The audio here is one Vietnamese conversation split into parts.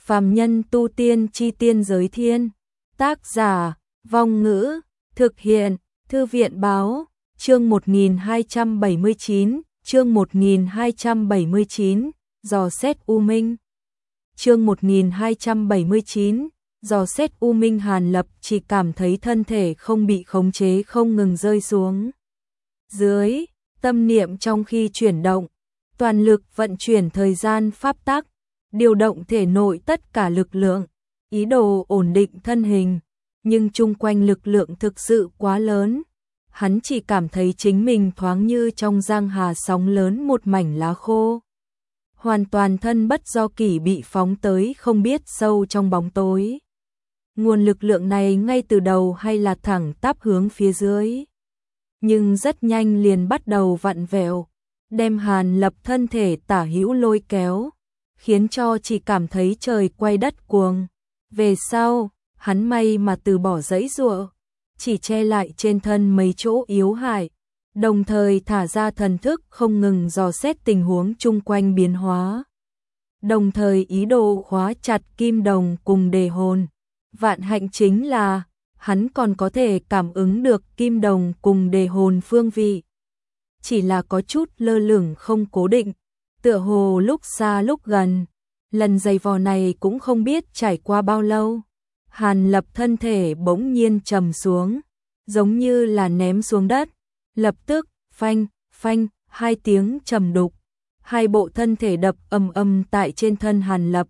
Phàm nhân tu tiên chi tiên giới thiên. Tác giả, Vong Ngữ, thực hiện, Thư viện Báo, chương 1279, chương 1279, dò xét U Minh. Chương 1279, dò xét U Minh. Hàn Lập chỉ cảm thấy thân thể không bị khống chế không ngừng rơi xuống dưới, tâm niệm trong khi chuyển động, toàn lực vận chuyển thời gian pháp tắc, điều động thể nội tất cả lực lượng, ý đồ ổn định thân hình, nhưng chung quanh lực lượng thực sự quá lớn. Hắn chỉ cảm thấy chính mình thoáng như trong giang hà sóng lớn một mảnh lá khô. Hoàn toàn thân bất do kỷ bị phóng tới không biết sâu trong bóng tối. Nguồn lực lượng này ngay từ đầu hay là thẳng tắp hướng phía dưới, nhưng rất nhanh liền bắt đầu vặn vẹo, đem Hàn Lập thân thể tả hữu lôi kéo, khiến cho chỉ cảm thấy trời quay đất cuồng. Về sau, hắn may mà từ bỏ giãy giụa, chỉ che lại trên thân mấy chỗ yếu hại, đồng thời thả ra thần thức không ngừng dò xét tình huống chung quanh biến hóa, đồng thời ý đồ khóa chặt kim đồng cùng đề hồn. Vạn hạnh chính là hắn còn có thể cảm ứng được kim đồng cùng đề hồn phương vị, chỉ là có chút lơ lửng không cố định, tựa hồ lúc xa lúc gần. Lần giày vò này cũng không biết trải qua bao lâu, Hàn Lập thân thể bỗng nhiên trầm xuống, giống như là ném xuống đất. Lập tức, phanh, phanh, hai tiếng trầm đục, hai bộ thân thể đập ầm ầm tại trên thân Hàn Lập.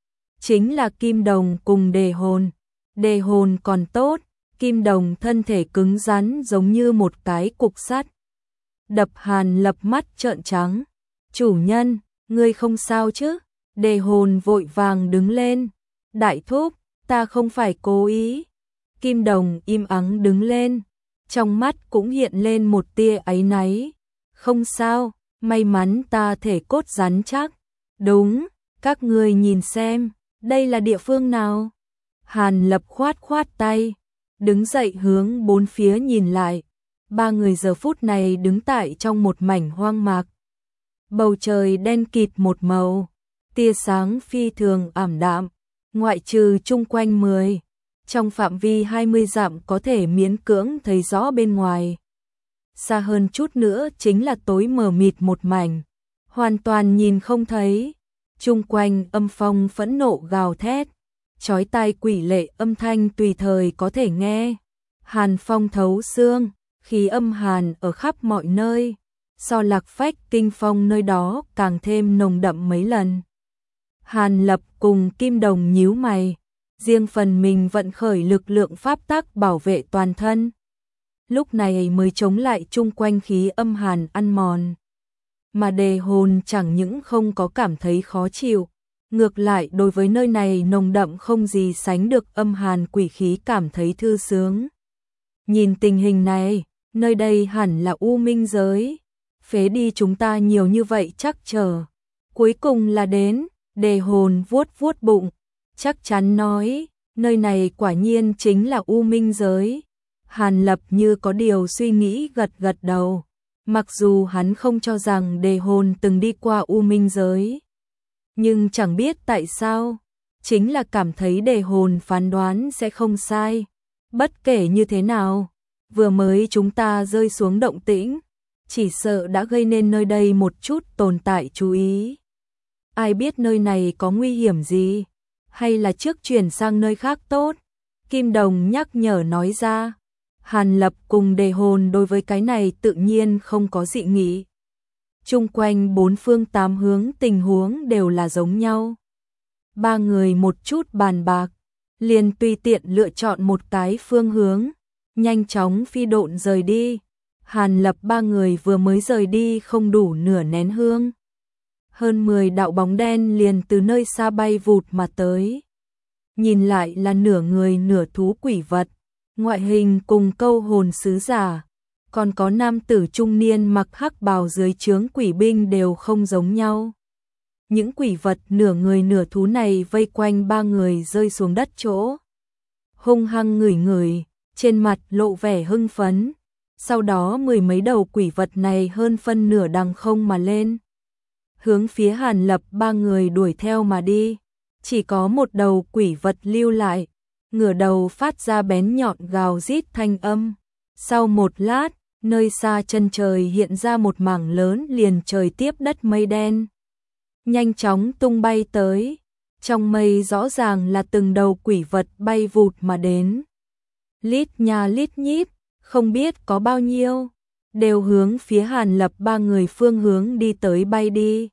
Chính là kim đồng cùng đề hồn. Đề hồn còn tốt, kim đồng thân thể cứng rắn giống như một cái cục sắt. Đập Hàn Lập mắt trợn trắng. Chủ nhân, ngươi không sao chứ? Đề hồn vội vàng đứng lên. Đại thúc, ta không phải cố ý. Kim đồng im ắng đứng lên, trong mắt cũng hiện lên một tia áy náy. Không sao, may mắn ta thể cốt rắn chắc. Đúng, các ngươi nhìn xem, đây là địa phương nào? Hàn Lập khoát khoát tay, đứng dậy hướng bốn phía nhìn lại. Ba người giờ phút này đứng tại trong một mảnh hoang mạc. Bầu trời đen kịt một màu, tia sáng phi thường ảm đạm, ngoại trừ chung quanh 10, trong phạm vi 20 dặm có thể miễn cưỡng thấy rõ bên ngoài. Xa hơn chút nữa chính là tối mờ mịt một mảnh, hoàn toàn nhìn không thấy. Chung quanh âm phong phẫn nộ gào thét, chói tai quỷ lệ âm thanh tùy thời có thể nghe. Hàn phong thấu xương, khí âm hàn ở khắp mọi nơi, so Lạc Phách kinh phong nơi đó càng thêm nồng đậm mấy lần. Hàn Lập cùng kim đồng nhíu mày, riêng phần mình vận khởi lực lượng pháp tắc bảo vệ toàn thân, lúc này mới chống lại chung quanh khí âm hàn ăn mòn. Mà đề hồn chẳng những không có cảm thấy khó chịu, ngược lại đối với nơi này nồng đậm không gì sánh được âm hàn quỷ khí cảm thấy thư sướng. Nhìn tình hình này, nơi đây hẳn là U Minh giới, phế đi chúng ta nhiều như vậy chắc chờ, cuối cùng là đến. Đề hồn vuốt vuốt bụng, chắc chắn nói, nơi này quả nhiên chính là U Minh giới. Hàn Lập như có điều suy nghĩ gật gật đầu, mặc dù hắn không cho rằng đề hồn từng đi qua U Minh giới, nhưng chẳng biết tại sao, chính là cảm thấy đề hồn phán đoán sẽ không sai. Bất kể như thế nào, vừa mới chúng ta rơi xuống động tĩnh, chỉ sợ đã gây nên nơi đây một chút tồn tại chú ý. Ai biết nơi này có nguy hiểm gì, hay là trước chuyển sang nơi khác tốt? Kim đồng nhắc nhở nói ra. Hàn Lập cùng đề hồn đối với cái này tự nhiên không có dị nghị. Chung quanh bốn phương tám hướng tình huống đều là giống nhau. Ba người một chút bàn bạc, liền tùy tiện lựa chọn một cái phương hướng, nhanh chóng phi độn rời đi. Hàn Lập ba người vừa mới rời đi không đủ nửa nén hương, hơn 10 đạo bóng đen liền từ nơi xa bay vụt mà tới. Nhìn lại là nửa người nửa thú quỷ vật, ngoại hình cùng câu hồn sứ giả, còn có nam tử trung niên mặc hắc bào dưới trướng quỷ binh đều không giống nhau. Những quỷ vật nửa người nửa thú này vây quanh ba người rơi xuống đất chỗ, hung hăng ngửi ngửi, trên mặt lộ vẻ hưng phấn. Sau đó 10 mấy đầu quỷ vật này hơn phân nửa đằng không mà lên, hướng phía Hàn Lập ba người đuổi theo mà đi. chỉ có một đầu quỷ vật lưu lại, ngửa đầu phát ra bén nhọn gào rít thanh âm. Sau một lát, nơi xa chân trời hiện ra một mảng lớn liền trời tiếp đất mây đen. Nhanh chóng tung bay tới, trong mây rõ ràng là từng đầu quỷ vật bay vụt mà đến. Lít nha lít nhít, không biết có bao nhiêu, đều hướng phía Hàn Lập ba người phương hướng đi tới bay đi.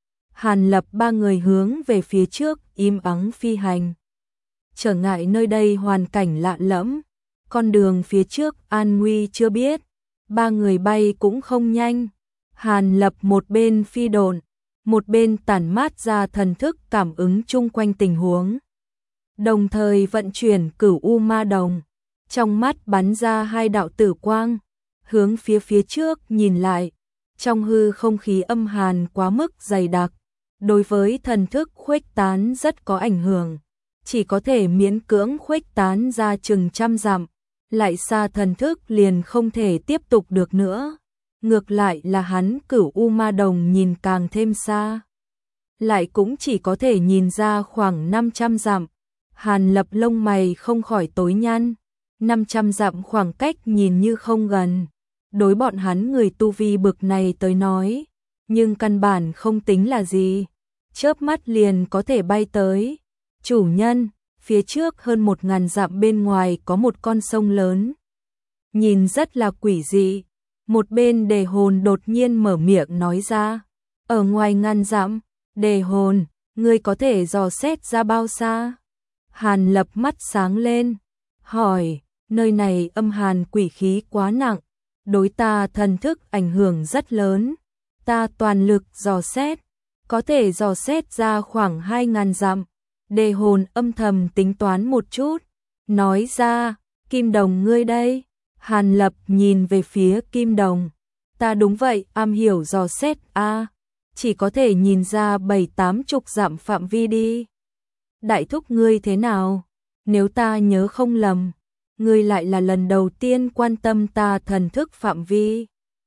Hàn Lập ba người hướng về phía trước, im ắng phi hành. Trở ngại nơi đây hoàn cảnh lạ lẫm, con đường phía trước an nguy chưa biết, ba người bay cũng không nhanh. Hàn Lập một bên phi độn, một bên tản mát ra thần thức cảm ứng chung quanh tình huống. Đồng thời vận chuyển Cửu U Ma Đồng, trong mắt bắn ra hai đạo tử quang, hướng phía trước nhìn lại, trong hư không khí âm hàn quá mức dày đặc, đối với thần thức khuếch tán rất có ảnh hưởng, chỉ có thể miễn cưỡng khuếch tán ra chừng trăm dặm, lại xa thần thức liền không thể tiếp tục được nữa. Ngược lại là hắn Cửu U Ma Đồng nhìn càng thêm xa, lại cũng chỉ có thể nhìn ra khoảng 500 dặm. Hàn Lập lông mày không khỏi tối nhăn, 500 dặm khoảng cách nhìn như không gần, đối bọn hắn người tu vi bực này tới nói, nhưng căn bản không tính là gì, chớp mắt liền có thể bay tới. Chủ nhân, phía trước hơn 1000 dặm bên ngoài có một con sông lớn, nhìn rất là quỷ dị. Một bên Đề Hồn đột nhiên mở miệng nói ra, ở ngoài ngàn dặm, Đề Hồn, ngươi có thể dò xét ra bao xa? Hàn Lập mắt sáng lên, hỏi, nơi này âm hàn quỷ khí quá nặng, đối ta thần thức ảnh hưởng rất lớn, ta toàn lực dò xét, có thể dò xét ra khoảng 2000 dặm. Đề Hồn âm thầm tính toán một chút, nói ra, Kim Đồng ngươi đây. Hàn Lập nhìn về phía Kim Đồng, ta đúng vậy, am hiểu dò xét a, chỉ có thể nhìn ra 7-80 dặm phạm vi đi. Đại thúc ngươi thế nào? Nếu ta nhớ không lầm, ngươi lại là lần đầu tiên quan tâm ta thần thức phạm vi.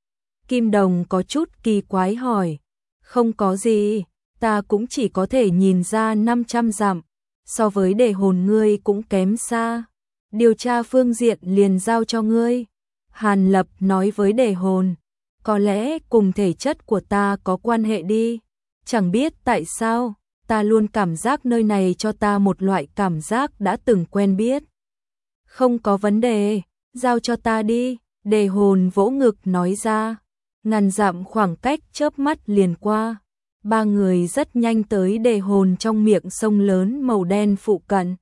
Kim Đồng có chút kỳ quái hỏi, không có gì, ta cũng chỉ có thể nhìn ra 500 dặm, so với Đề Hồn ngươi cũng kém xa. Điều tra phương diện liền giao cho ngươi. Hàn Lập nói với Đề Hồn, có lẽ cùng thể chất của ta có quan hệ đi. Chẳng biết tại sao, ta luôn cảm giác nơi này cho ta một loại cảm giác đã từng quen biết. Không có vấn đề, giao cho ta đi. Đề Hồn vỗ ngực nói ra. Ngàn dặm khoảng cách chớp mắt liền qua. Ba người rất nhanh tới Đề Hồn trong miệng sông lớn màu đen phụ cận.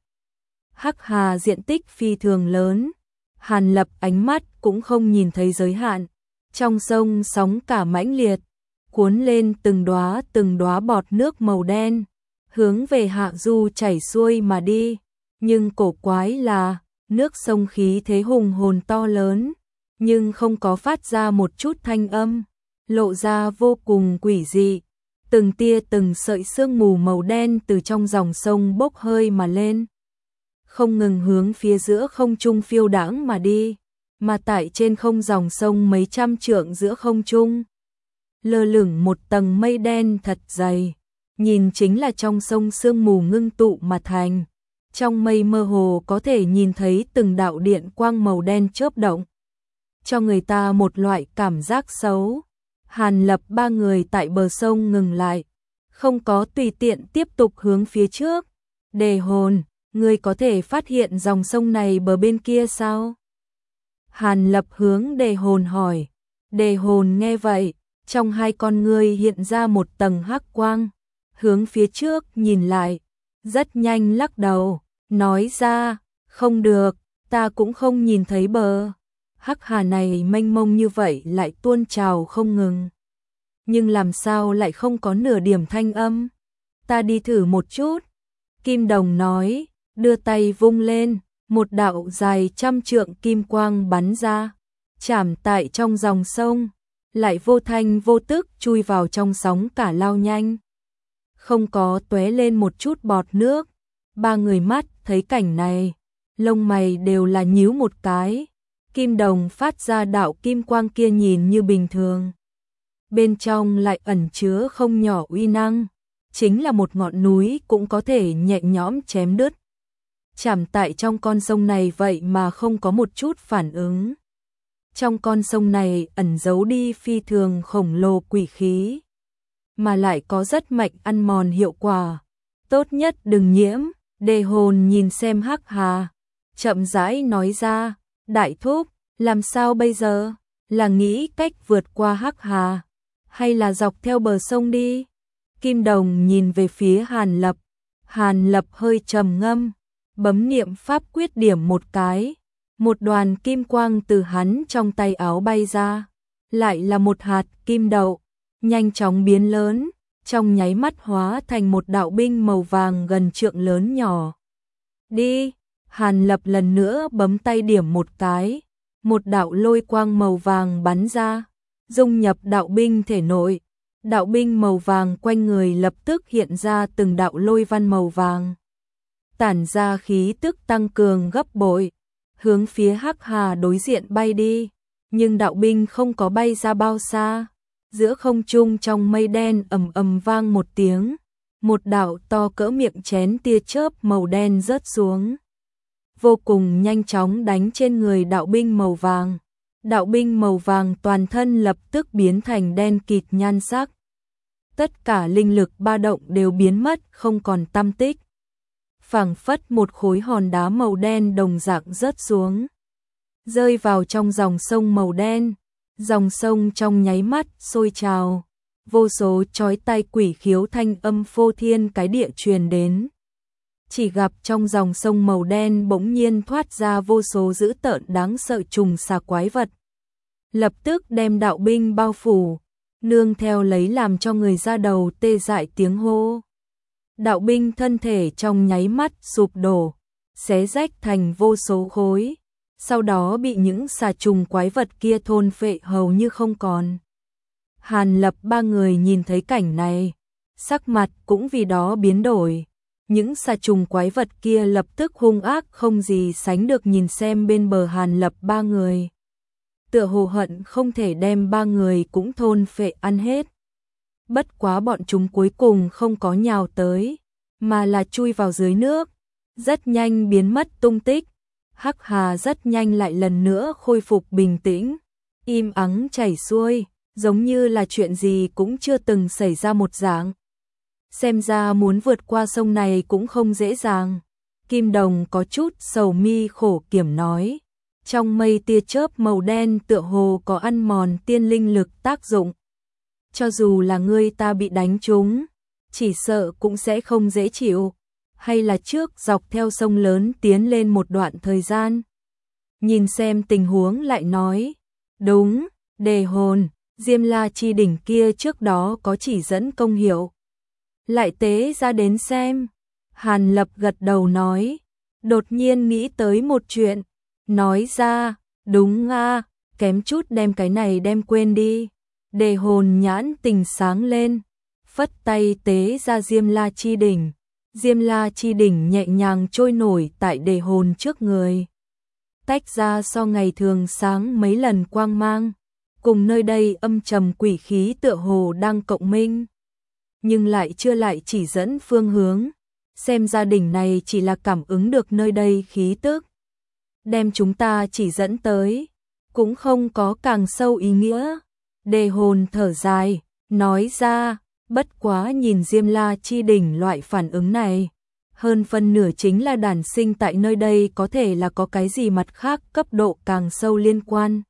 Hắc Hà diện tích phi thường lớn, Hàn Lập ánh mắt cũng không nhìn thấy giới hạn, trong sông sóng cả mãnh liệt, cuốn lên từng đóa bọt nước màu đen, hướng về hạ du chảy xuôi mà đi, nhưng cổ quái là, nước sông khí thế hùng hồn to lớn, nhưng không có phát ra một chút thanh âm, lộ ra vô cùng quỷ dị, từng tia từng sợi sương mù màu đen từ trong dòng sông bốc hơi mà lên, không ngừng hướng phía giữa không trung phiêu đãng mà đi, mà tại trên không dòng sông mấy trăm trượng giữa không trung, lơ lửng một tầng mây đen thật dày, nhìn chính là trong sông sương mù ngưng tụ mà thành, trong mây mơ hồ có thể nhìn thấy từng đạo điện quang màu đen chớp động, cho người ta một loại cảm giác xấu. Hàn Lập ba người tại bờ sông ngừng lại, không có tùy tiện tiếp tục hướng phía trước. Đề Hồn, ngươi có thể phát hiện dòng sông này bờ bên kia sao? Hàn Lập hướng Đề Hồn hỏi. Đề Hồn nghe vậy, trong hai con ngươi hiện ra một tầng hắc quang, hướng phía trước nhìn lại, rất nhanh lắc đầu, nói ra, không được, ta cũng không nhìn thấy bờ. Hắc hà này mênh mông như vậy lại tuôn trào không ngừng, nhưng làm sao lại không có nửa điểm thanh âm? Ta đi thử một chút. Kim Đồng nói, đưa tay vung lên, một đạo dài 100 trượng kim quang bắn ra, chạm tại trong dòng sông, lại vô thanh vô tức chui vào trong sóng cả lao nhanh. Không có tóe lên một chút bọt nước. Ba người mắt thấy cảnh này, lông mày đều là nhíu một cái. Kim Đồng phát ra đạo kim quang kia nhìn như bình thường, bên trong lại ẩn chứa không nhỏ uy năng, chính là một ngọn núi cũng có thể nhẹ nhõm chém đứt. Chảm tại trong con sông này vậy mà không có một chút phản ứng. Trong con sông này ẩn giấu đi phi thường khổng lồ quỷ khí, mà lại có rất mạnh ăn mòn hiệu quả. Tốt nhất đừng nhiễm. Đề Hồn nhìn xem Hắc Hà, chậm rãi nói ra, đại thúc, làm sao bây giờ? Là nghĩ cách vượt qua Hắc Hà, hay là dọc theo bờ sông đi? Kim Đồng nhìn về phía Hàn Lập. Hàn Lập hơi trầm ngâm, bấm niệm pháp quyết điểm một cái. Một đoàn kim quang từ hắn trong tay áo bay ra. Lại là một hạt kim đậu, nhanh chóng biến lớn, trong nháy mắt hóa thành một đạo binh màu vàng gần trượng lớn nhỏ. Đi! Hàn Lập lần nữa bấm tay điểm một cái. Một đạo lôi quang màu vàng bắn ra, dung nhập đạo binh thể nội. Đạo binh màu vàng quanh người lập tức hiện ra từng đạo lôi văn màu vàng, tản ra khí tức tăng cường gấp bội, hướng phía Hắc Hà đối diện bay đi. Nhưng đạo binh không có bay ra bao xa, giữa không trung trong mây đen ầm ầm vang một tiếng, một đạo to cỡ miệng chén tia chớp màu đen rớt xuống, vô cùng nhanh chóng đánh trên người đạo binh màu vàng. Đạo binh màu vàng toàn thân lập tức biến thành đen kịt nhan sắc. Tất cả linh lực ba động đều biến mất không còn tăm tích. Phảng phất một khối hòn đá màu đen đồng dạng rớt xuống, rơi vào trong dòng sông màu đen. Dòng sông trong nháy mắt sôi trào, vô số chói tai quỷ khiếu thanh âm phô thiên cái địa truyền đến. Chỉ gặp trong dòng sông màu đen bỗng nhiên thoát ra vô số dữ tợn đáng sợ trùng xà quái vật, lập tức đem đạo binh bao phủ, nương theo lấy làm cho người ra đầu tê dại tiếng hô. Đạo binh thân thể trong nháy mắt sụp đổ, xé rách thành vô số khối, sau đó bị những xà trùng quái vật kia thôn phệ hầu như không còn. Hàn Lập ba người nhìn thấy cảnh này, sắc mặt cũng vì đó biến đổi. Những xà trùng quái vật kia lập tức hung ác không gì sánh được nhìn xem bên bờ Hàn Lập ba người, tựa hồ hận không thể đem ba người cũng thôn phệ ăn hết. Bất quá bọn chúng cuối cùng không có nhào tới, mà là chui vào dưới nước, rất nhanh biến mất tung tích. Hắc Hà rất nhanh lại lần nữa khôi phục bình tĩnh, im ắng chảy xuôi, giống như là chuyện gì cũng chưa từng xảy ra một dạng. Xem ra muốn vượt qua sông này cũng không dễ dàng. Kim Đồng có chút sầu mi khổ kiểm nói. Trong mây tia chớp màu đen tựa hồ có ăn mòn tiên linh lực tác dụng. Cho dù là ngươi ta bị đánh trúng, chỉ sợ cũng sẽ không dễ chịu. Hay là trước dọc theo sông lớn tiến lên một đoạn thời gian. Nhìn xem tình huống lại nói. Đúng, Đề Hồn, Diêm La Chi đỉnh kia trước đó có chỉ dẫn công hiệu. Lại tế ra đến xem. Hàn Lập gật đầu nói. Đột nhiên nghĩ tới một chuyện. Nói ra, đúng a, kém chút đem cái này đem quên đi. Đề Hồn nhãn tình sáng lên, phất tay tế ra Diêm La Chi đỉnh. Diêm La Chi đỉnh nhẹ nhàng trôi nổi tại Đề Hồn trước người, tách ra so ngày thường sáng mấy lần quang mang, cùng nơi đây âm trầm quỷ khí tựa hồ đang cộng minh, nhưng lại chưa lại chỉ dẫn phương hướng. Xem ra đỉnh này chỉ là cảm ứng được nơi đây khí tức, đem chúng ta chỉ dẫn tới, cũng không có càng sâu ý nghĩa. Đề Hồn thở dài, nói ra, bất quá nhìn Diêm La Chi đỉnh loại phản ứng này, hơn phân nửa chính là đản sinh tại nơi đây, có thể là có cái gì mặt khác cấp độ càng sâu liên quan.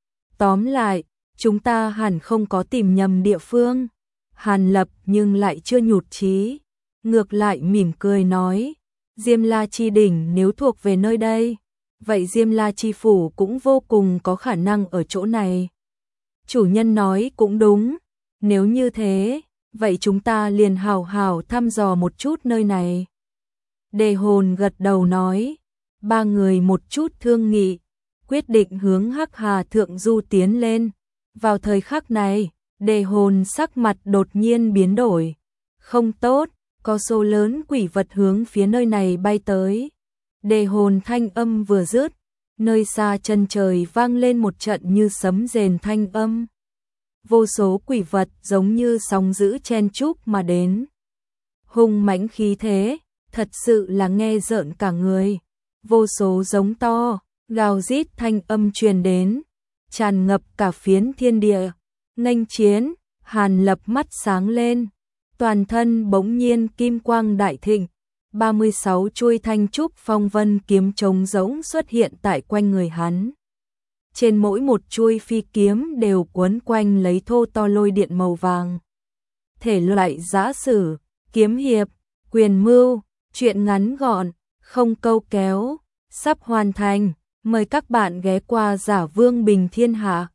Tóm lại, chúng ta hẳn không có tìm nhầm địa phương. Hàn Lập nhưng lại chưa nhụt chí, ngược lại mỉm cười nói, Diêm La Chi đỉnh nếu thuộc về nơi đây, vậy Diêm La Chi phủ cũng vô cùng có khả năng ở chỗ này. Chủ nhân nói cũng đúng, nếu như thế, vậy chúng ta liền hào hào thăm dò một chút nơi này. Đề Hồn gật đầu nói, ba người một chút thương nghị, quyết định hướng Hắc Hà thượng du tiến lên. Vào thời khắc này, Đề Hồn sắc mặt đột nhiên biến đổi. Không tốt, có số lớn quỷ vật hướng phía nơi này bay tới. Đề Hồn thanh âm vừa dứt, nơi xa chân trời vang lên một trận như sấm rền thanh âm. Vô số quỷ vật giống như sóng dữ chen chúc mà đến. hung mãnh khí thế, thật sự là nghe rợn cả người. Vô số giống to, gào rít thanh âm truyền đến, tràn ngập cả phiến thiên địa. Nghênh chiến, Hàn Lập mắt sáng lên, toàn thân bỗng nhiên kim quang đại thịnh, 36 chuôi thanh trúc phong vân kiếm trống rỗng xuất hiện tại quanh người hắn. Trên mỗi một chuôi phi kiếm đều quấn quanh lấy thô to lôi điện màu vàng. Thể loại giã sử, kiếm hiệp, quyền mưu, truyện ngắn gọn, không câu kéo, sắp hoàn thành. Mời các bạn ghé qua Giả Vương Bình Thiên Hạ.